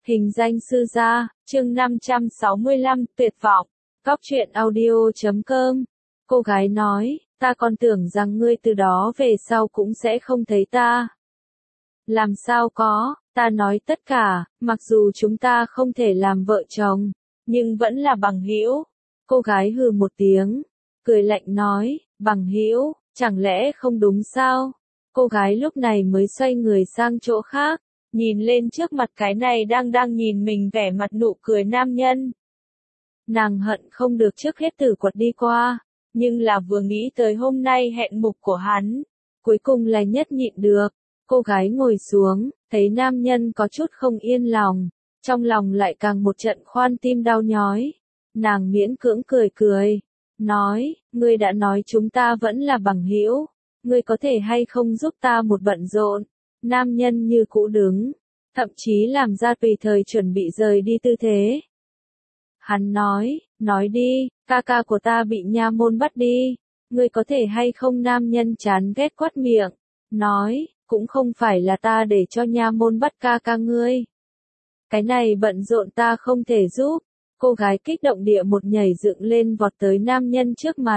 Hình danh sư gia, chương 565, tuyệt vọng. Góc truyện audio.com. Cô gái nói, ta còn tưởng rằng ngươi từ đó về sau cũng sẽ không thấy ta. Làm sao có, ta nói tất cả, mặc dù chúng ta không thể làm vợ chồng, nhưng vẫn là bằng hữu. Cô gái hừ một tiếng, cười lạnh nói, bằng hữu, chẳng lẽ không đúng sao? Cô gái lúc này mới xoay người sang chỗ khác, nhìn lên trước mặt cái này đang nhìn mình vẻ mặt nụ cười nam nhân. Nàng hận không được trước hết tử quật đi qua, nhưng là vừa nghĩ tới hôm nay hẹn mục của hắn, cuối cùng là nhất nhịn được. Cô gái ngồi xuống, thấy nam nhân có chút không yên lòng, trong lòng lại càng một trận khoan tim đau nhói. Nàng miễn cưỡng cười, nói, ngươi đã nói chúng ta vẫn là bằng hữu, ngươi có thể hay không giúp ta một bận rộn. Nam nhân như cũ đứng, thậm chí làm ra tùy thời chuẩn bị rời đi tư thế. Hắn nói đi, ca ca của ta bị nha môn bắt đi, ngươi có thể hay không? Nam nhân chán ghét quát miệng, nói, cũng không phải là ta để cho nha môn bắt ca ca ngươi. Cái này bận rộn ta không thể giúp. Cô gái kích động địa một nhảy dựng lên vọt tới nam nhân trước mặt.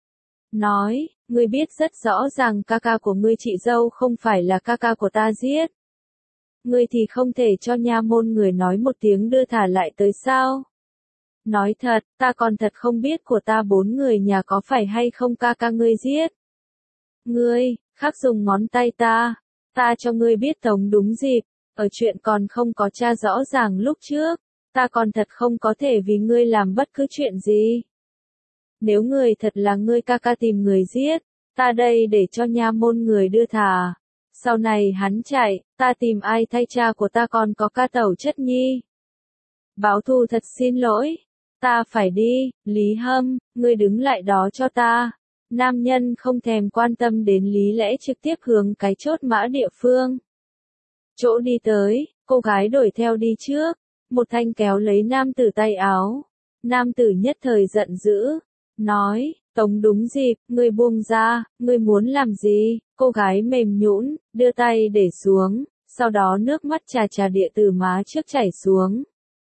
Nói, ngươi biết rất rõ ràng ca ca của ngươi chị dâu không phải là ca ca của ta giết. Ngươi thì không thể cho nha môn người nói một tiếng đưa thả lại tới sao? Nói thật, ta còn thật không biết của ta 4 người nhà có phải hay không ca ca ngươi giết. Ngươi, khắc dùng ngón tay ta cho ngươi biết tống đúng dịp, ở chuyện còn không có tra rõ ràng lúc trước, ta còn thật không có thể vì ngươi làm bất cứ chuyện gì. Nếu ngươi thật là ngươi ca ca tìm người giết, ta đây để cho nha môn người đưa thả. Sau này hắn chạy, ta tìm ai thay cha của ta còn có ca tẩu chất nhi. Báo thù thật xin lỗi, ta phải đi, Lý Hâm, ngươi đứng lại đó cho ta. Nam nhân không thèm quan tâm đến lý lẽ trực tiếp hướng cái chốt mã địa phương. Chỗ đi tới, cô gái đuổi theo đi trước, một thanh kéo lấy nam tử tay áo. Nam tử nhất thời giận dữ, nói, tống đúng dịp, ngươi buông ra, ngươi muốn làm gì? Cô gái mềm nhũn, đưa tay để xuống, sau đó nước mắt trà địa từ má trước chảy xuống.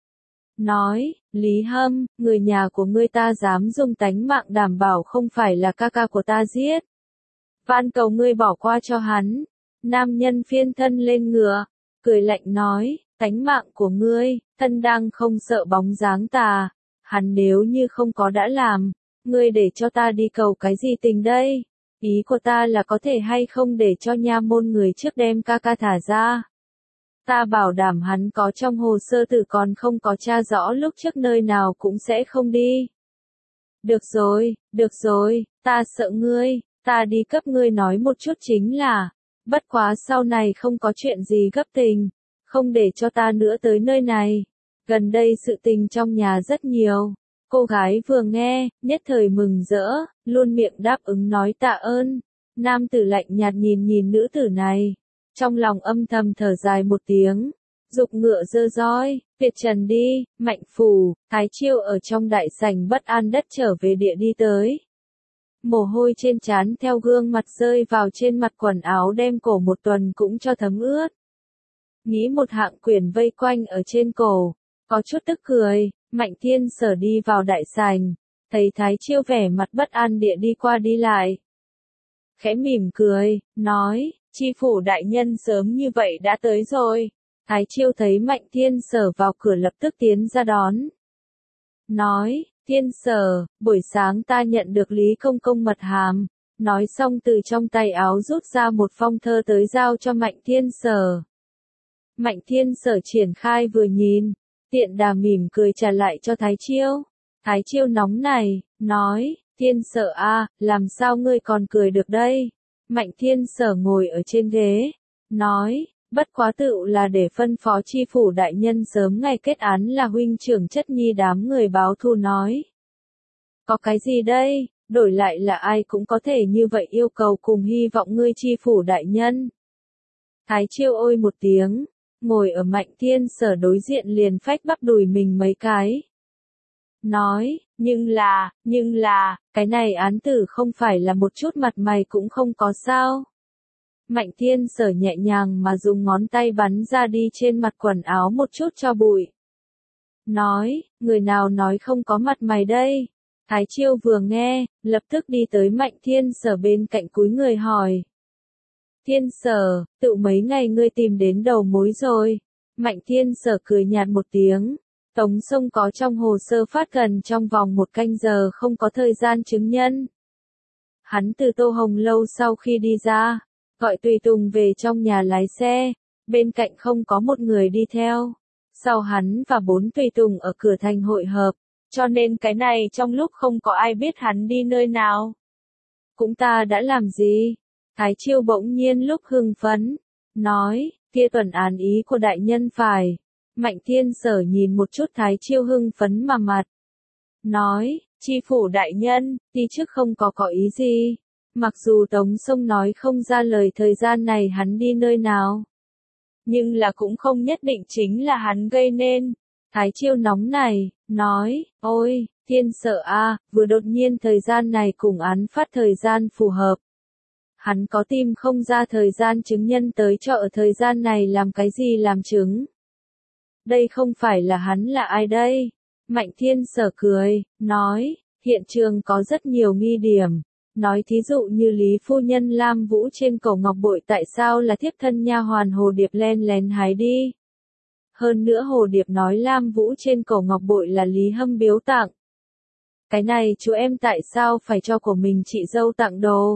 Nói, Lý Hâm, người nhà của ngươi ta dám dùng tánh mạng đảm bảo không phải là ca ca của ta giết. Van cầu ngươi bỏ qua cho hắn. Nam nhân phiên thân lên ngựa, cười lạnh nói, tánh mạng của ngươi, thân đang không sợ bóng dáng tà. Hắn nếu như không có đã làm, ngươi để cho ta đi cầu cái gì tình đây? Ý của ta là có thể hay không để cho nha môn người trước đem ca ca thả ra. Ta bảo đảm hắn có trong hồ sơ tử còn không có tra rõ lúc trước nơi nào cũng sẽ không đi. Được rồi, ta sợ ngươi, ta đi cấp ngươi nói một chút chính là, bất quá sau này không có chuyện gì gấp tình, không để cho ta nữa tới nơi này. Gần đây sự tình trong nhà rất nhiều. Cô gái vừa nghe, nhất thời mừng rỡ, luôn miệng đáp ứng nói tạ ơn. Nam tử lạnh nhạt nhìn nữ tử này. Trong lòng âm thầm thở dài một tiếng, dục ngựa dơ roi, tuyệt trần đi. Mạnh Phủ, Thái Chiêu ở trong đại sảnh bất an đất trở về địa đi tới. Mồ hôi trên trán theo gương mặt rơi vào trên mặt, quần áo đem cổ một tuần cũng cho thấm ướt. Nghĩ một hạng quyển vây quanh ở trên cổ, có chút tức cười. Mạnh Thiên Sở đi vào đại sảnh, thấy Thái Chiêu vẻ mặt bất an địa đi qua đi lại. Khẽ mỉm cười, nói, chi phủ đại nhân sớm như vậy đã tới rồi. Thái Chiêu thấy Mạnh Thiên Sở vào cửa lập tức tiến ra đón. Nói, Thiên Sở, buổi sáng ta nhận được Lý Công Công mật hàm. Nói xong từ trong tay áo rút ra một phong thơ tới giao cho Mạnh Thiên Sở. Mạnh Thiên Sở triển khai vừa nhìn, tiện đà mỉm cười trả lại cho Thái Chiêu. Thái Chiêu nóng này, nói, Thiên Sở a, làm sao ngươi còn cười được đây? Mạnh Thiên Sở ngồi ở trên ghế, nói, bất quá tựu là để phân phó chi phủ đại nhân sớm ngày kết án là huynh trưởng chất nhi đám người báo thù nói. Có cái gì đây, đổi lại là ai cũng có thể như vậy yêu cầu cùng hy vọng ngươi chi phủ đại nhân. Thái Chiêu ôi một tiếng, ngồi ở Mạnh Thiên Sở đối diện liền phách bắp đùi mình mấy cái. Nói, nhưng là, cái này án tử không phải là một chút mặt mày cũng không có sao. Mạnh Thiên Sở nhẹ nhàng mà dùng ngón tay bắn ra đi trên mặt quần áo một chút cho bụi. Nói, người nào nói không có mặt mày đây? Thái Chiêu vừa nghe, lập tức đi tới Mạnh Thiên Sở bên cạnh cúi người hỏi. Thiên Sở, tự mấy ngày ngươi tìm đến đầu mối rồi. Mạnh Thiên Sở cười nhạt một tiếng. Tống Sông có trong hồ sơ phát cần trong vòng 1 canh giờ không có thời gian chứng nhân. Hắn từ Tô Hồng Lâu sau khi đi ra, gọi tùy tùng về trong nhà lái xe, bên cạnh không có một người đi theo. Sau hắn và 4 tùy tùng ở cửa thành hội hợp, cho nên cái này trong lúc không có ai biết hắn đi nơi nào. Cũng ta đã làm gì? Thái Chiêu bỗng nhiên lúc hưng phấn, nói, kia tuần án ý của đại nhân phải. Mạnh Thiên Sở nhìn một chút Thái Chiêu hưng phấn mà mặt. Nói, chi phủ đại nhân, đi trước không có ý gì. Mặc dù Tống Sông nói không ra lời thời gian này hắn đi nơi nào. Nhưng là cũng không nhất định chính là hắn gây nên. Thái Chiêu nóng này, nói, ôi, Thiên Sở a, vừa đột nhiên thời gian này cùng án phát thời gian phù hợp. Hắn có tìm không ra thời gian chứng nhân tới cho ở thời gian này làm cái gì làm chứng. Đây không phải là hắn là ai đây? Mạnh Thiên Sở cười, nói, hiện trường có rất nhiều nghi điểm. Nói thí dụ như Lý phu nhân Lam Vũ trên cổ ngọc bội tại sao là thiếp thân nha hoàn Hồ Điệp len lén hái đi. Hơn nữa Hồ Điệp nói Lam Vũ trên cổ ngọc bội là Lý Hâm biếu tặng. Cái này chú em tại sao phải cho của mình chị dâu tặng đồ.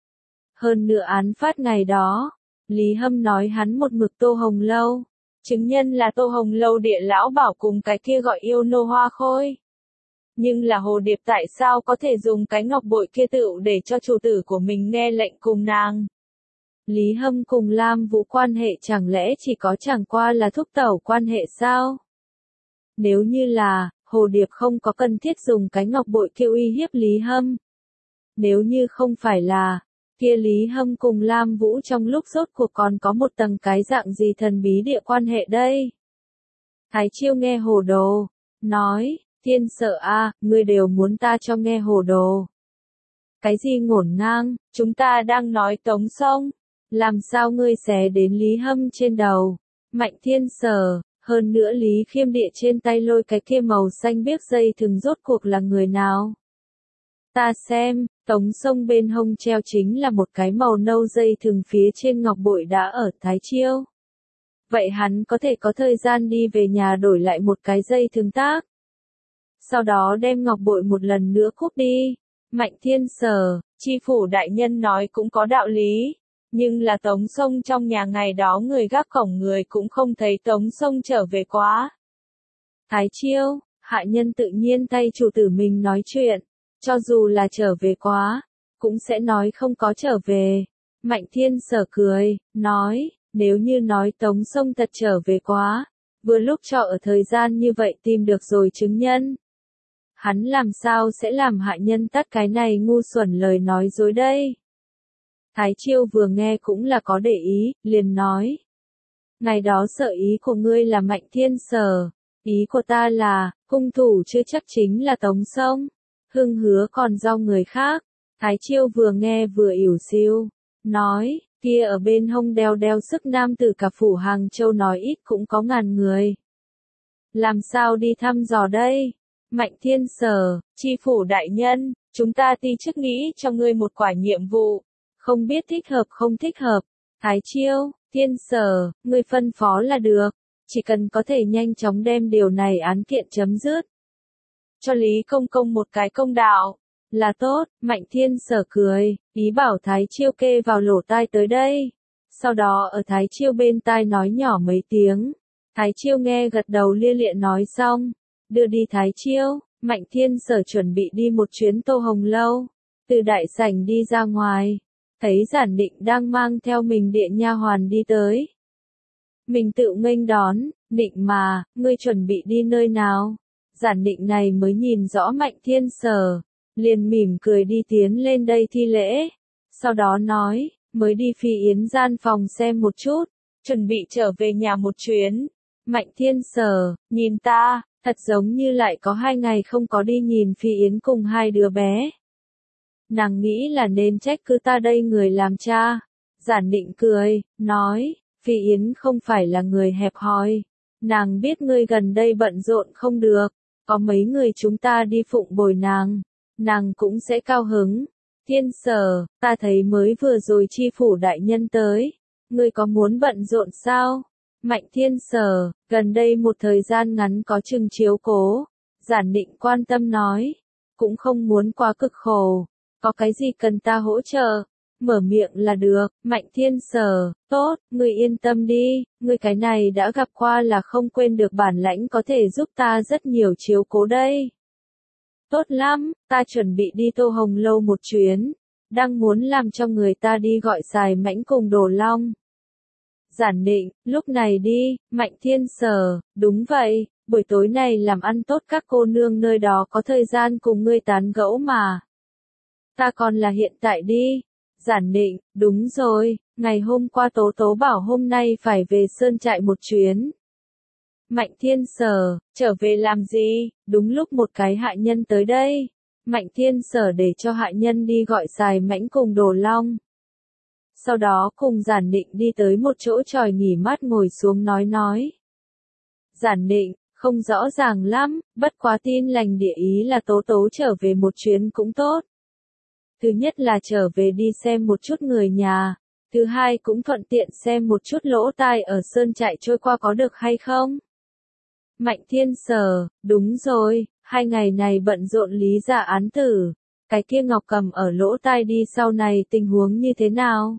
Hơn nữa án phát ngày đó, Lý Hâm nói hắn một mực Tô Hồng Lâu. Chứng nhân là Tô Hồng Lâu địa lão bảo cùng cái kia gọi yêu nô Hoa Khôi. Nhưng là Hồ Điệp tại sao có thể dùng cái ngọc bội kia tựu để cho chủ tử của mình nghe lệnh cùng nàng. Lý Hâm cùng Lam Vũ quan hệ chẳng lẽ chỉ có chẳng qua là thúc tẩu quan hệ sao? Nếu như là, Hồ Điệp không có cần thiết dùng cái ngọc bội kia uy hiếp Lý Hâm. Nếu như không phải là, kia Lý Hâm cùng Lam Vũ trong lúc rốt cuộc còn có một tầng cái dạng gì thần bí địa quan hệ đây? Thái Chiêu nghe hồ đồ, nói, Thiên Sở a, ngươi đều muốn ta cho nghe hồ đồ. Cái gì ngổn ngang, chúng ta đang nói Tống Sông, làm sao ngươi xé đến Lý Hâm trên đầu? Mạnh Thiên Sở, hơn nữa Lý Khiêm Địa trên tay lôi cái kia màu xanh biếc dây thừng rốt cuộc là người nào? Ta xem, Tống Sông bên hông treo chính là một cái màu nâu dây thừng phía trên ngọc bội đã ở Thái Chiêu. Vậy hắn có thể có thời gian đi về nhà đổi lại một cái dây thừng tác. Sau đó đem ngọc bội một lần nữa cúp đi. Mạnh Thiên Sở, chi phủ đại nhân nói cũng có đạo lý. Nhưng là Tống Sông trong nhà ngày đó người gác cổng người cũng không thấy Tống Sông trở về quá. Thái Chiêu, hạ nhân tự nhiên thay chủ tử mình nói chuyện. Cho dù là trở về quá, cũng sẽ nói không có trở về. Mạnh Thiên Sở cười, nói, nếu như nói Tống Sông thật trở về quá, vừa lúc cho ở thời gian như vậy tìm được rồi chứng nhân. Hắn làm sao sẽ làm hạ nhân tắt cái này ngu xuẩn lời nói dối đây? Thái Chiêu vừa nghe cũng là có để ý, liền nói. Ngày đó sợ ý của ngươi là Mạnh Thiên Sở, ý của ta là, hung thủ chưa chắc chính là Tống Sông. Hưng hứa còn do người khác. Thái Chiêu vừa nghe vừa ỉu xìu, nói, kia ở bên hông đeo sức nam tử cả phủ Hàng Châu nói ít cũng có ngàn người. Làm sao đi thăm dò đây? Mạnh Thiên Sở, chi phủ đại nhân, chúng ta ti chức nghĩ cho ngươi một quả nhiệm vụ, không biết thích hợp không thích hợp. Thái Chiêu, Thiên Sở, ngươi phân phó là được, chỉ cần có thể nhanh chóng đem điều này án kiện chấm dứt. Cho Lý Công Công một cái công đạo, là tốt. Mạnh Thiên Sở cười, ý bảo Thái Chiêu kê vào lỗ tai tới đây. Sau đó ở Thái Chiêu bên tai nói nhỏ mấy tiếng. Thái Chiêu nghe gật đầu lia lịa nói xong, đưa đi Thái Chiêu. Mạnh Thiên Sở chuẩn bị đi một chuyến Tô Hồng Lâu, từ đại sảnh đi ra ngoài, thấy Giản Định đang mang theo mình địa nha hoàn đi tới. Mình tự nghênh đón, Định mà, ngươi chuẩn bị đi nơi nào? Giản Định này mới nhìn rõ Mạnh Thiên Sở, liền mỉm cười đi tiến lên đây thi lễ. Sau đó nói, mới đi Phi Yến gian phòng xem một chút, chuẩn bị trở về nhà một chuyến. Mạnh Thiên Sở, nhìn ta, thật giống như lại có 2 ngày không có đi nhìn Phi Yến cùng 2 đứa bé. Nàng nghĩ là nên trách cứ ta đây người làm cha. Giản Định cười, nói, Phi Yến không phải là người hẹp hòi. Nàng biết ngươi gần đây bận rộn không được, có mấy người chúng ta đi phụng bồi nàng cũng sẽ cao hứng. Thiên Sở, ta thấy mới vừa rồi chi phủ đại nhân tới, ngươi có muốn bận rộn sao? Mạnh Thiên Sở, gần đây một thời gian ngắn có chừng chiếu cố. Giản Định quan tâm nói, cũng không muốn quá cực khổ, có cái gì cần ta hỗ trợ? Mở miệng là được. Mạnh Thiên Sở, tốt, ngươi yên tâm đi, ngươi cái này đã gặp qua là không quên được, bản lãnh có thể giúp ta rất nhiều chiếu cố đây. Tốt lắm, ta chuẩn bị đi Tô Hồng Lâu một chuyến, đang muốn làm cho người ta đi gọi Xài Mãnh cùng Đồ Long. Giản Định, lúc này đi. Mạnh Thiên Sở, đúng vậy, buổi tối này làm ăn tốt, các cô nương nơi đó có thời gian cùng ngươi tán gẫu mà. Ta còn là hiện tại đi. Giản Định, đúng rồi, ngày hôm qua Tố Tố bảo hôm nay phải về Sơn Trại một chuyến. Mạnh Thiên Sở, trở về làm gì? Đúng lúc một cái hạ nhân tới đây. Mạnh Thiên Sở để cho hạ nhân đi gọi Xài Mãnh cùng Đồ Long. Sau đó cùng Giản Định đi tới một chỗ tròi nghỉ mát ngồi xuống nói. Giản Định, không rõ ràng lắm, bất quá tin lành địa ý là Tố Tố trở về một chuyến cũng tốt. Thứ nhất là trở về đi xem một chút người nhà, thứ hai cũng thuận tiện xem một chút lỗ tai ở Sơn Trại trôi qua có được hay không. Mạnh Thiên Sở, đúng rồi, 2 ngày này bận rộn lý ra án tử, cái kia Ngọc Cầm ở lỗ tai đi sau này tình huống như thế nào?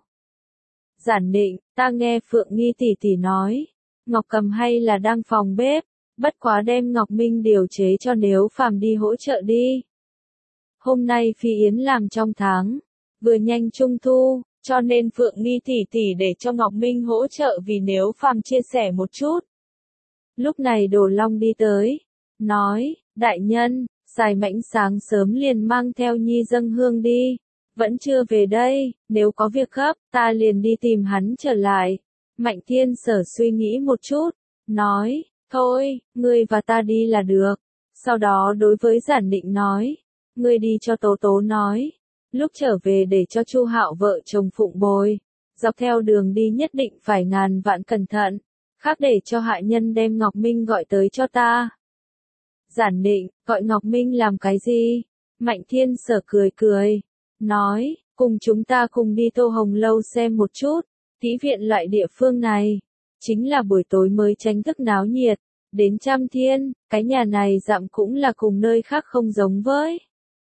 Giản Định, ta nghe Phượng Nghi tỷ tỷ nói, Ngọc Cầm hay là đang phòng bếp, bất quá đem Ngọc Minh điều chế cho Nếu Phàm đi hỗ trợ đi. Hôm nay Phi Yến làm trong tháng, vừa nhanh Trung Thu, cho nên Phượng Nghi tỷ tỷ để cho Ngọc Minh hỗ trợ vì Nếu Phàm chia sẻ một chút. Lúc này Đồ Long đi tới, nói, đại nhân, Xài Mãnh sáng sớm liền mang theo Nhi dâng hương đi, vẫn chưa về đây, nếu có việc gấp, ta liền đi tìm hắn trở lại. Mạnh Thiên Sở suy nghĩ một chút, nói, thôi, ngươi và ta đi là được. Sau đó đối với Giản Định nói, ngươi đi cho Tố Tố nói, lúc trở về để cho Chu Hạo vợ chồng phụng bồi, dọc theo đường đi nhất định phải ngàn vạn cẩn thận, khác để cho hạ nhân đem Ngọc Minh gọi tới cho ta. Giản Định, gọi Ngọc Minh làm cái gì? Mạnh Thiên Sở cười, nói, cùng chúng ta cùng đi Tô Hồng Lâu xem một chút, thí viện loại địa phương này, chính là buổi tối mới tránh thức náo nhiệt, đến Trăm Thiên, cái nhà này dặm cũng là cùng nơi khác không giống với.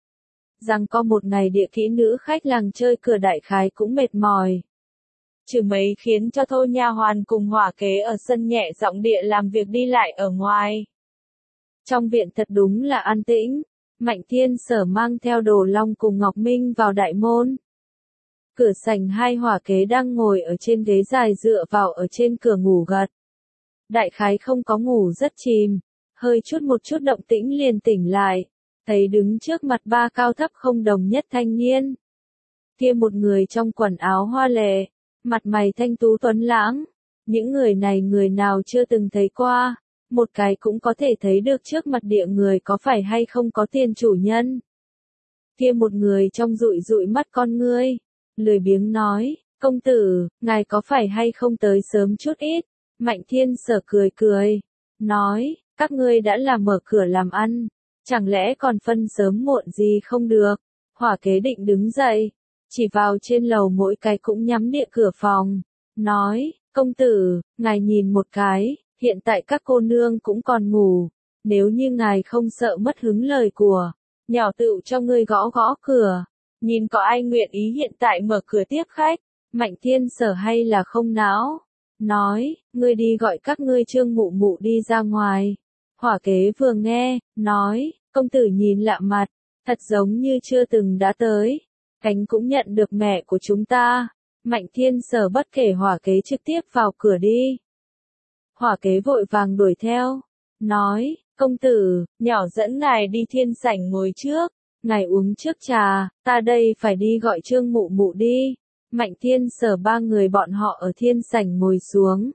Rằng có một ngày địa kỹ nữ khách làng chơi cửa đại khái cũng mệt mỏi. Trừ mấy khiến cho Thôi nha hoàn cùng hỏa kế ở sân nhẹ giọng địa làm việc đi lại ở ngoài. Trong viện thật đúng là an tĩnh, Mạnh Thiên Sở mang theo Đồ Long cùng Ngọc Minh vào đại môn. Cửa sảnh 2 hỏa kế đang ngồi ở trên ghế dài dựa vào ở trên cửa ngủ gật. Đại khái không có ngủ rất chìm, hơi một chút động tĩnh liền tỉnh lại, thấy đứng trước mặt 3 cao thấp không đồng nhất thanh niên. Kia một người trong quần áo hoa lệ, mặt mày thanh tú tuấn lãng, những người này người nào chưa từng thấy qua, một cái cũng có thể thấy được trước mặt địa người có phải hay không có tiền chủ nhân. Kia một người trong dụi mắt con ngươi, lười biếng nói, công tử, ngài có phải hay không tới sớm chút ít? Mạnh Thiên Sở cười, nói, các ngươi đã là mở cửa làm ăn, chẳng lẽ còn phân sớm muộn gì không được? Hỏa kế định đứng dậy, chỉ vào trên lầu mỗi cái cũng nhắm địa cửa phòng, nói, công tử, ngài nhìn một cái, hiện tại các cô nương cũng còn ngủ, nếu như ngài không sợ mất hứng lời của, nhỏ tựu cho ngươi gõ cửa, nhìn có ai nguyện ý hiện tại mở cửa tiếp khách. Mạnh Thiên Sở hay là không não, nói, ngươi đi gọi các ngươi Trương mụ mụ đi ra ngoài. Hỏa kế vừa nghe, nói, công tử nhìn lạ mặt, thật giống như chưa từng đã tới, cánh cũng nhận được mẹ của chúng ta. Mạnh Thiên Sở bất kể hỏa kế trực tiếp vào cửa đi. Hỏa kế vội vàng đuổi theo, nói, công tử, nhỏ dẫn ngài đi thiên sảnh ngồi trước, ngài uống trước trà, ta đây phải đi gọi Trương mụ mụ đi. Mạnh Thiên Sở 3 người bọn họ ở thiên sảnh ngồi xuống.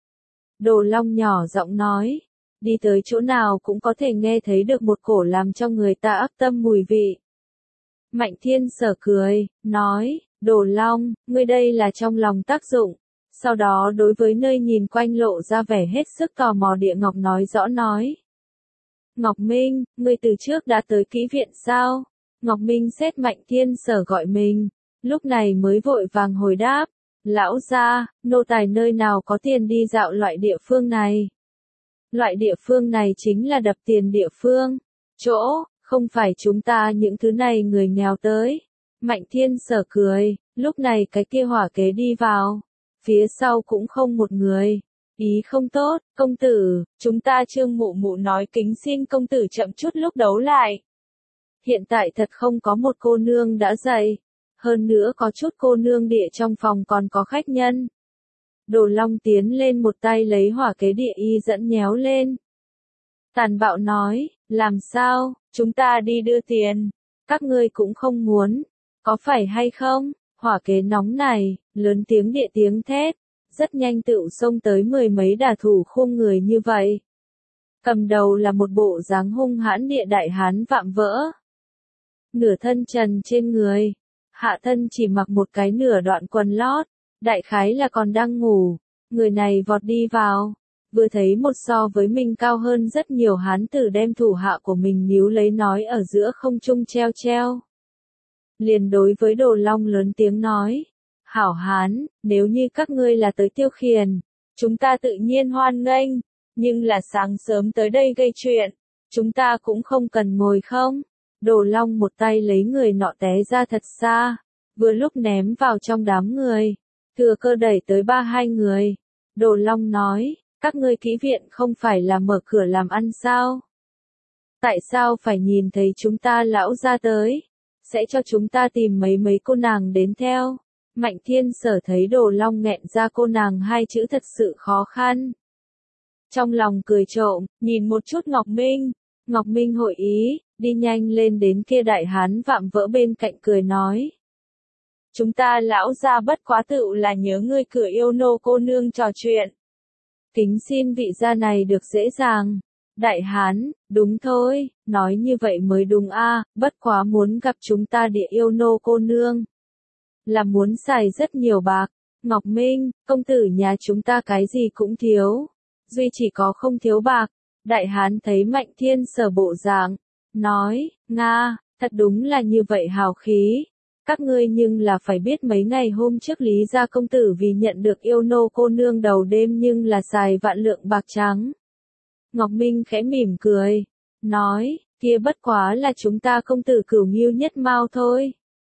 Đồ Long nhỏ giọng nói, đi tới chỗ nào cũng có thể nghe thấy được một cổ làm cho người ta ác tâm mùi vị. Mạnh Thiên Sở cười, nói, Đồ Long, ngươi đây là trong lòng tác dụng. Sau đó đối với nơi nhìn quanh lộ ra vẻ hết sức tò mò Địa Ngọc nói rõ nói. Ngọc Minh, ngươi từ trước đã tới kỹ viện sao? Ngọc Minh xét Mạnh Thiên Sở gọi mình, lúc này mới vội vàng hồi đáp. Lão gia, nô tài nơi nào có tiền đi dạo loại địa phương này? Loại địa phương này chính là đập tiền địa phương. Chỗ, không phải chúng ta những thứ này người nghèo tới. Mạnh Thiên Sở cười, lúc này cái kia hỏa kế đi vào. Phía sau cũng không một người. Ý không tốt, công tử, chúng ta Trương Mụ Mụ nói kính xin công tử chậm chút lúc đấu lại. Hiện tại thật không có một cô nương đã dậy. Hơn nữa có chút cô nương địa trong phòng còn có khách nhân. Đồ Long tiến lên một tay lấy hỏa kế địa y dẫn nhéo lên. Tàn bạo nói, làm sao, chúng ta đi đưa tiền. Các ngươi cũng không muốn, có phải hay không? Hỏa kế nóng này, lớn tiếng địa tiếng thét. Rất nhanh tựu xông tới mười mấy đả thủ khung người như vậy. Cầm đầu là một bộ dáng hung hãn địa đại hán vạm vỡ. Nửa thân trần trên người, hạ thân chỉ mặc một cái nửa đoạn quần lót, đại khái là còn đang ngủ. Người này vọt đi vào, vừa thấy một so với mình cao hơn rất nhiều hán tử đem thủ hạ của mình níu lấy nói ở giữa không trung treo treo. Liền đối với Đồ Long lớn tiếng nói. Hảo hán, nếu như các ngươi là tới tiêu khiển, chúng ta tự nhiên hoan nghênh, nhưng là sáng sớm tới đây gây chuyện, chúng ta cũng không cần ngồi không. Đồ Long một tay lấy người nọ té ra thật xa, vừa lúc ném vào trong đám người, thừa cơ đẩy tới hai người. Đồ Long nói, các ngươi kỹ viện không phải là mở cửa làm ăn sao? Tại sao phải nhìn thấy chúng ta lão ra tới? Sẽ cho chúng ta tìm mấy cô nàng đến theo. Mạnh Thiên Sở thấy Đồ Long nghẹn ra cô nàng hai chữ thật sự khó khăn. Trong lòng cười trộm, nhìn một chút Ngọc Minh. Ngọc Minh hội ý, đi nhanh lên đến kia đại hán vạm vỡ bên cạnh cười nói. Chúng ta lão gia bất quá tựu là nhớ ngươi cửa yêu nô cô nương trò chuyện. Kính xin vị gia này được dễ dàng. Đại hán, đúng thôi, nói như vậy mới đúng a, bất quá muốn gặp chúng ta địa yêu nô cô nương. Là muốn xài rất nhiều bạc. Ngọc Minh, công tử nhà chúng ta cái gì cũng thiếu. Duy chỉ có không thiếu bạc. Đại hán thấy Mạnh Thiên Sở bộ dạng. Nói, Nga, thật đúng là như vậy hào khí. Các ngươi nhưng là phải biết mấy ngày hôm trước Lý gia công tử vì nhận được yêu nô cô nương đầu đêm nhưng là xài vạn lượng bạc trắng. Ngọc Minh khẽ mỉm cười. Nói, kia bất quá là chúng ta công tử cửu nghiêu nhất mao thôi.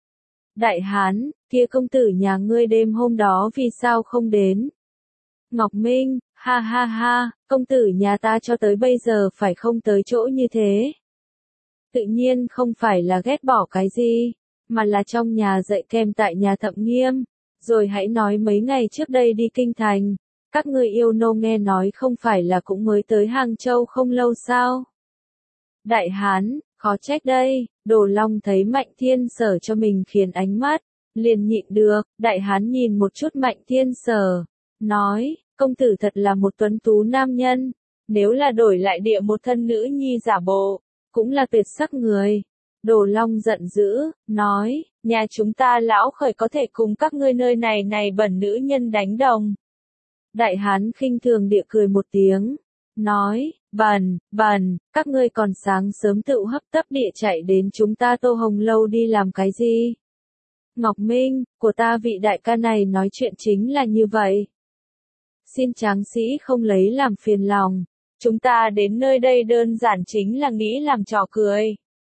Đại hán, kia công tử nhà ngươi đêm hôm đó vì sao không đến? Ngọc Minh, ha ha ha, công tử nhà ta cho tới bây giờ phải không tới chỗ như thế. Tự nhiên không phải là ghét bỏ cái gì, mà là trong nhà dạy kèm tại nhà Thẩm Nghiêm. Rồi hãy nói mấy ngày trước đây đi kinh thành, các ngươi yêu nô nghe nói không phải là cũng mới tới Hàng Châu không lâu sao? Đại hán, khó trách đây. Đồ Long thấy Mạnh Thiên Sở cho mình khiến ánh mắt, liền nhịn được. Đại hán nhìn một chút Mạnh Thiên Sở, nói, công tử thật là một tuấn tú nam nhân, nếu là đổi lại địa một thân nữ nhi giả bộ, cũng là tuyệt sắc người. Đồ Long giận dữ, nói, nhà chúng ta lão khởi có thể cùng các ngươi nơi này bẩn nữ nhân đánh đồng. Đại hán khinh thường địa cười một tiếng, nói, bẩn, các ngươi còn sáng sớm tự hấp tấp địa chạy đến chúng ta Tô Hồng Lâu đi làm cái gì? Ngọc Minh, của ta vị đại ca này nói chuyện chính là như vậy. Xin tráng sĩ không lấy làm phiền lòng, chúng ta đến nơi đây đơn giản chính là nghĩ làm trò cười.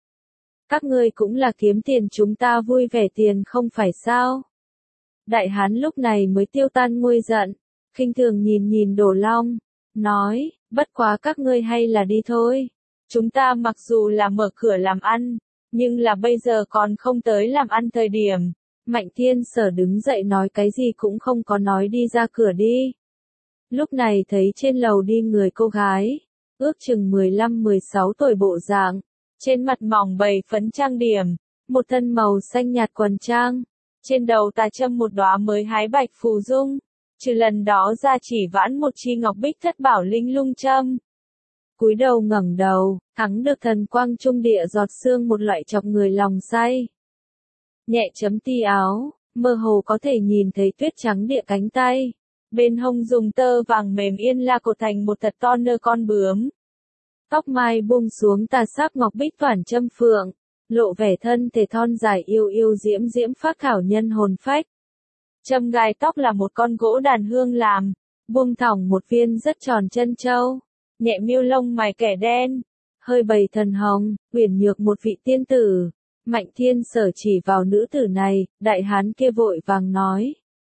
Các ngươi cũng là kiếm tiền chúng ta vui vẻ tiền không phải sao? Đại hán lúc này mới tiêu tan nguôi giận, khinh thường nhìn Đồ Long, nói, bất quá các ngươi hay là đi thôi. Chúng ta mặc dù là mở cửa làm ăn, nhưng là bây giờ còn không tới làm ăn thời điểm. Mạnh Thiên Sở đứng dậy nói cái gì cũng không có nói đi ra cửa đi. Lúc này thấy trên lầu đi người cô gái, ước chừng 15-16 tuổi bộ dạng, trên mặt mỏng bầy phấn trang điểm, một thân màu xanh nhạt quần trang, trên đầu tà châm một đóa mới hái bạch phù dung, trừ lần đó ra chỉ vãn một chi ngọc bích thất bảo linh lung châm. Cúi đầu ngẩng đầu, thắng được thần quang trung địa giọt sương một loại chọc người lòng say. Nhẹ chấm ti áo, mơ hồ có thể nhìn thấy tuyết trắng địa cánh tay. Bên hông dùng tơ vàng mềm yên la cột thành một thật to nơ con bướm. Tóc mai buông xuống tà sắc ngọc bích toản châm phượng, lộ vẻ thân thể thon dài yêu yêu diễm diễm phác thảo nhân hồn phách. Châm gai tóc là một con gỗ đàn hương làm, buông thõng một viên rất tròn chân châu, nhẹ miêu lông mày kẻ đen, hơi bầy thần hồng, uyển nhược một vị tiên tử. Mạnh Thiên Sở chỉ vào nữ tử này, đại hán kia vội vàng nói.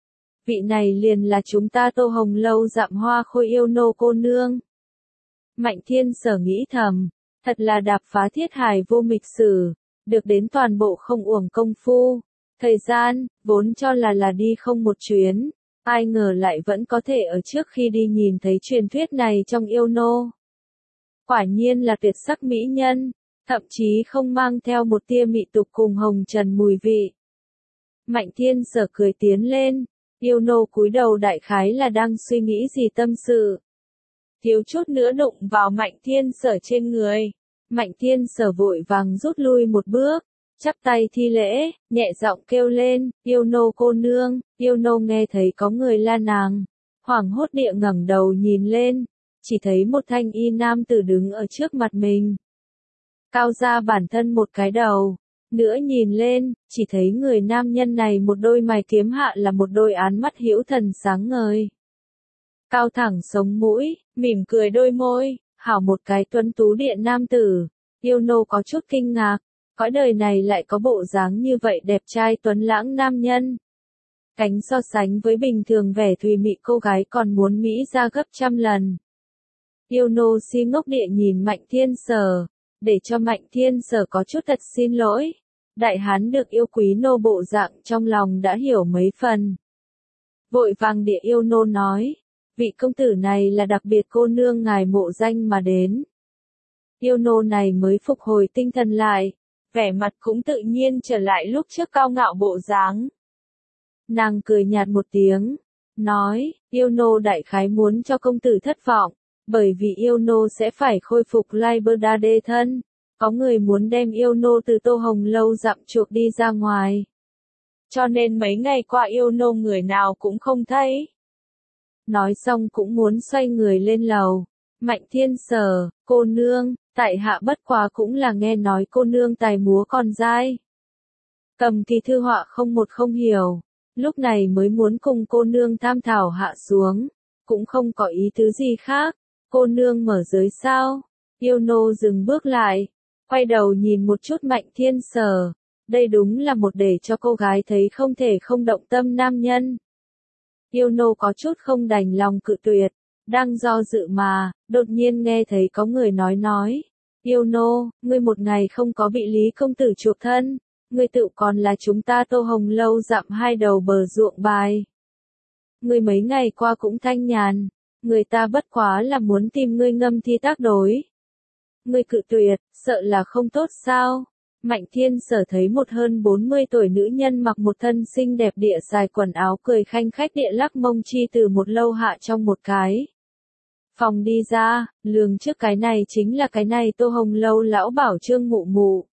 Vị này liền là chúng ta Tô Hồng Lâu Dạm Hoa Khôi yêu nô cô nương. Mạnh Thiên Sở nghĩ thầm, thật là đạp phá thiết hài vô mịch sử, được đến toàn bộ không uổng công phu. Thời gian, vốn cho là đi không một chuyến, ai ngờ lại vẫn có thể ở trước khi đi nhìn thấy truyền thuyết này trong yêu nô. Quả nhiên là tuyệt sắc mỹ nhân, thậm chí không mang theo một tia mị tục cùng hồng trần mùi vị. Mạnh Thiên Sở cười tiến lên, yêu nô cúi đầu đại khái là đang suy nghĩ gì tâm sự. Thiếu chút nữa đụng vào Mạnh Thiên Sở trên người. Mạnh Thiên Sở vội vàng rút lui một bước, chắp tay thi lễ, nhẹ giọng kêu lên, yêu nô cô nương. Yêu nô nghe thấy có người la nàng, hoảng hốt địa ngẩng đầu nhìn lên, chỉ thấy một thanh y nam tử đứng ở trước mặt mình. Cao ra bản thân một cái đầu, nữa nhìn lên, chỉ thấy người nam nhân này một đôi mày kiếm hạ là một đôi án mắt hữu thần sáng ngời. Cao thẳng sống mũi, mỉm cười đôi môi, hảo một cái tuấn tú điện nam tử. Yêu nô có chút kinh ngạc, cõi đời này lại có bộ dáng như vậy đẹp trai tuấn lãng nam nhân. Cánh so sánh với bình thường vẻ thùy mị cô gái còn muốn mỹ ra gấp trăm lần. Yêu nô si ngốc địa nhìn Mạnh Thiên Sở, để cho Mạnh Thiên Sở có chút thật xin lỗi. Đại hán được yêu quý nô bộ dạng trong lòng đã hiểu mấy phần. Vội vàng địa yêu nô nói, vị công tử này là đặc biệt cô nương ngài mộ danh mà đến. Yêu nô này mới phục hồi tinh thần lại, vẻ mặt cũng tự nhiên trở lại lúc trước cao ngạo bộ dáng. Nàng cười nhạt một tiếng, nói, yêu nô đại khái muốn cho công tử thất vọng, bởi vì yêu nô sẽ phải khôi phục Liberda đê thân, có người muốn đem yêu nô từ Tô Hồng Lâu Dạm chuộc đi ra ngoài. Cho nên mấy ngày qua yêu nô người nào cũng không thấy. Nói xong cũng muốn xoay người lên lầu. Mạnh Thiên Sở, cô nương, tại hạ bất quá cũng là nghe nói cô nương tài múa còn dai. Cầm kỳ thư họa không hiểu, lúc này mới muốn cùng cô nương tham thảo hạ xuống, cũng không có ý tứ gì khác. Cô nương mở giới sao? Yêu nô dừng bước lại, quay đầu nhìn một chút Mạnh Thiên Sở. Đây đúng là một để cho cô gái thấy không thể không động tâm nam nhân. Yêu nô có chút không đành lòng cự tuyệt, đang do dự mà, đột nhiên nghe thấy có người nói. Yêu nô, ngươi một ngày không có bị Lý công tử chuộc thân, ngươi tự còn là chúng ta Tô Hồng Lâu Dạm hai đầu bờ ruộng bài. Ngươi mấy ngày qua cũng thanh nhàn, người ta bất quá là muốn tìm ngươi ngâm thi tác đối. Ngươi cự tuyệt, sợ là không tốt sao? Mạnh Thiên Sở thấy một hơn 40 tuổi nữ nhân mặc một thân xinh đẹp địa dài quần áo cười khanh khách địa lắc mông chi từ một lâu hạ trong một cái phòng đi ra, lường trước cái này chính là cái này Tô Hồng Lâu lão bảo Trương Mụ Mụ.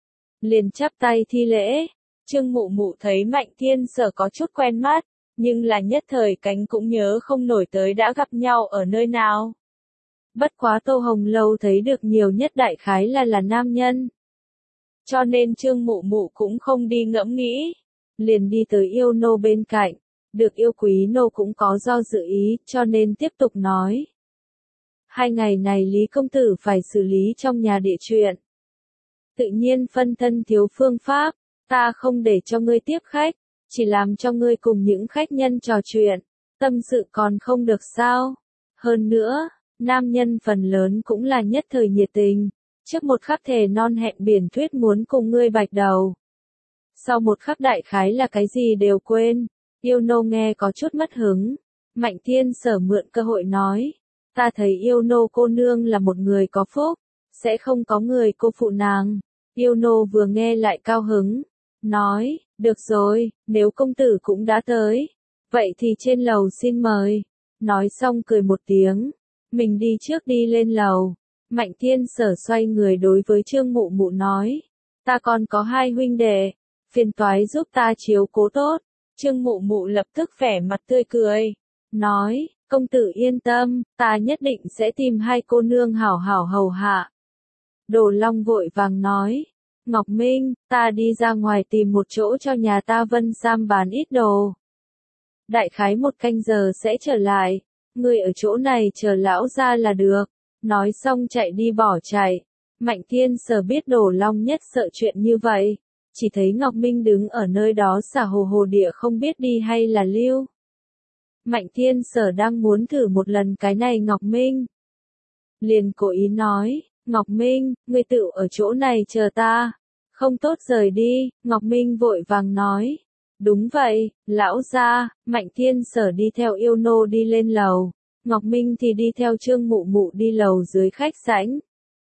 Liền chắp tay thi lễ, Trương Mụ Mụ thấy Mạnh Thiên Sở có chút quen mắt, nhưng là nhất thời cánh cũng nhớ không nổi tới đã gặp nhau ở nơi nào. Bất quá Tô Hồng Lâu thấy được nhiều nhất đại khái là nam nhân. Cho nên Trương Mụ Mụ cũng không đi ngẫm nghĩ, liền đi tới yêu nô bên cạnh, được yêu quý nô cũng có do dự ý, cho nên tiếp tục nói. 2 ngày này Lý công tử phải xử lý trong nhà địa chuyện. Tự nhiên phân thân thiếu phương pháp, ta không để cho ngươi tiếp khách, chỉ làm cho ngươi cùng những khách nhân trò chuyện, tâm sự còn không được sao. Hơn nữa, nam nhân phần lớn cũng là nhất thời nhiệt tình. Trước một khắc thề non hẹn biển thuyết muốn cùng ngươi bạch đầu. Sau một khắc đại khái là cái gì đều quên. Yêu nô nghe có chút mất hứng. Mạnh Thiên Sở mượn cơ hội nói. Ta thấy yêu nô cô nương là một người có phúc, sẽ không có người cô phụ nàng. Yêu nô vừa nghe lại cao hứng. Nói, được rồi, nếu công tử cũng đã tới. Vậy thì trên lầu xin mời. Nói xong cười một tiếng. Mình đi trước đi lên lầu. Mạnh Thiên Sở xoay người đối với Trương Mụ Mụ nói. Ta còn có 2 huynh đệ. Phiền toái giúp ta chiếu cố tốt. Trương Mụ Mụ lập tức vẻ mặt tươi cười, nói, công tử yên tâm, ta nhất định sẽ tìm hai cô nương hảo hảo hầu hạ. Đồ Long vội vàng nói, Ngọc Minh, ta đi ra ngoài tìm một chỗ cho nhà ta Vân Sam bán ít đồ. Đại khái 1 canh giờ sẽ trở lại, ngươi ở chỗ này chờ lão ra là được. Nói xong chạy đi bỏ chạy. Mạnh Thiên Sở biết Đồ Long nhất sợ chuyện như vậy, chỉ thấy Ngọc Minh đứng ở nơi đó xả hồ hồ địa không biết đi hay là lưu. Mạnh Thiên Sở đang muốn thử một lần cái này Ngọc Minh. Liền cố ý nói, Ngọc Minh, ngươi tự ở chỗ này chờ ta. Không tốt rời đi, Ngọc Minh vội vàng nói. Đúng vậy, lão gia. Mạnh Thiên Sở đi theo yêu nô đi lên lầu. Ngọc Minh thì đi theo Trương Mụ Mụ đi lầu dưới khách sảnh.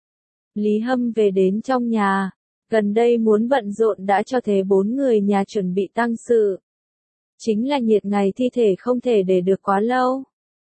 Lý Hâm về đến trong nhà. Gần đây muốn bận rộn đã cho thế 4 người nhà chuẩn bị tang sự. Chính là nhiệt ngày thi thể không thể để được quá lâu.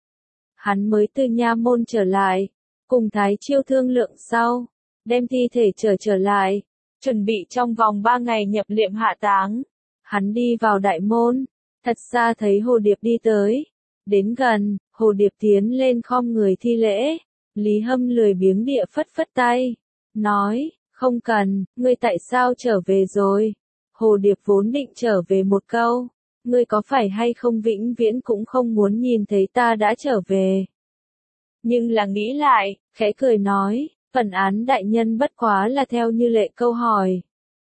Hắn mới từ nha môn trở lại, cùng Thái Chiêu thương lượng sau, đem thi thể trở lại, chuẩn bị trong vòng 3 ngày nhập liệm hạ táng. Hắn đi vào đại môn, thật xa thấy Hồ Điệp đi tới. Đến gần, Hồ Điệp tiến lên khom người thi lễ. Lý Hâm lười biếng địa phất phất tay, nói, không cần, ngươi tại sao trở về rồi? Hồ Điệp vốn định trở về một câu, ngươi có phải hay không vĩnh viễn cũng không muốn nhìn thấy ta đã trở về. Nhưng là nghĩ lại, khẽ cười nói, phần án đại nhân bất quá là theo như lệ câu hỏi.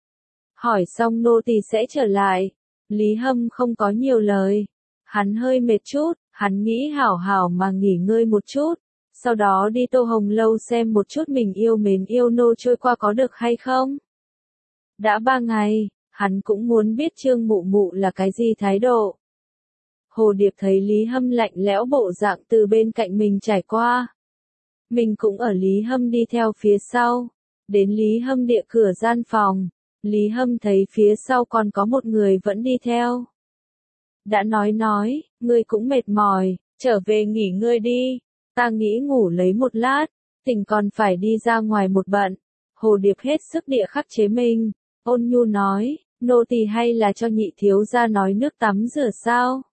Hỏi xong nô tỳ sẽ trở lại. Lý Hâm không có nhiều lời. Hắn hơi mệt chút, hắn nghĩ hảo hảo mà nghỉ ngơi một chút. Sau đó đi Tô Hồng Lâu xem một chút mình yêu mến yêu nô trôi qua có được hay không. Đã 3 ngày, hắn cũng muốn biết Trương Mụ Mụ là cái gì thái độ. Hồ Điệp thấy Lý Hâm lạnh lẽo bộ dạng từ bên cạnh mình trải qua. Mình cũng ở Lý Hâm đi theo phía sau. Đến Lý Hâm địa cửa gian phòng. Lý Hâm thấy phía sau còn có một người vẫn đi theo. Đã nói, ngươi cũng mệt mỏi, trở về nghỉ ngơi đi. Ta nghĩ ngủ lấy một lát, tỉnh còn phải đi ra ngoài một bận. Hồ Điệp hết sức địa khắc chế mình, ôn nhu nói, nô tỳ hay là cho nhị thiếu gia nói nước tắm rửa sao?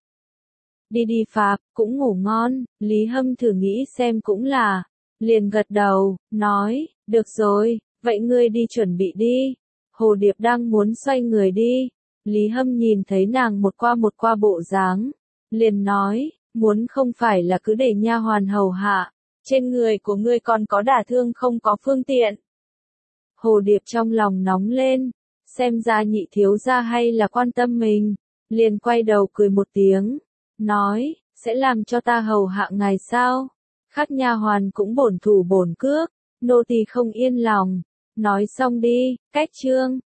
Đi Pháp, cũng ngủ ngon. Lý Hâm thử nghĩ xem cũng là, liền gật đầu, nói, được rồi, vậy ngươi đi chuẩn bị đi. Hồ Điệp đang muốn xoay người đi. Lý Hâm nhìn thấy nàng một qua bộ dáng, liền nói, muốn không phải là cứ để nha hoàn hầu hạ, trên người của ngươi còn có đả thương không có phương tiện. Hồ Điệp trong lòng nóng lên, xem ra nhị thiếu gia hay là quan tâm mình, liền quay đầu cười một tiếng, nói, sẽ làm cho ta hầu hạ ngài sao? Khác nha hoàn cũng bổn thủ bổn cước, nô tỳ không yên lòng. Nói xong đi, cách chương.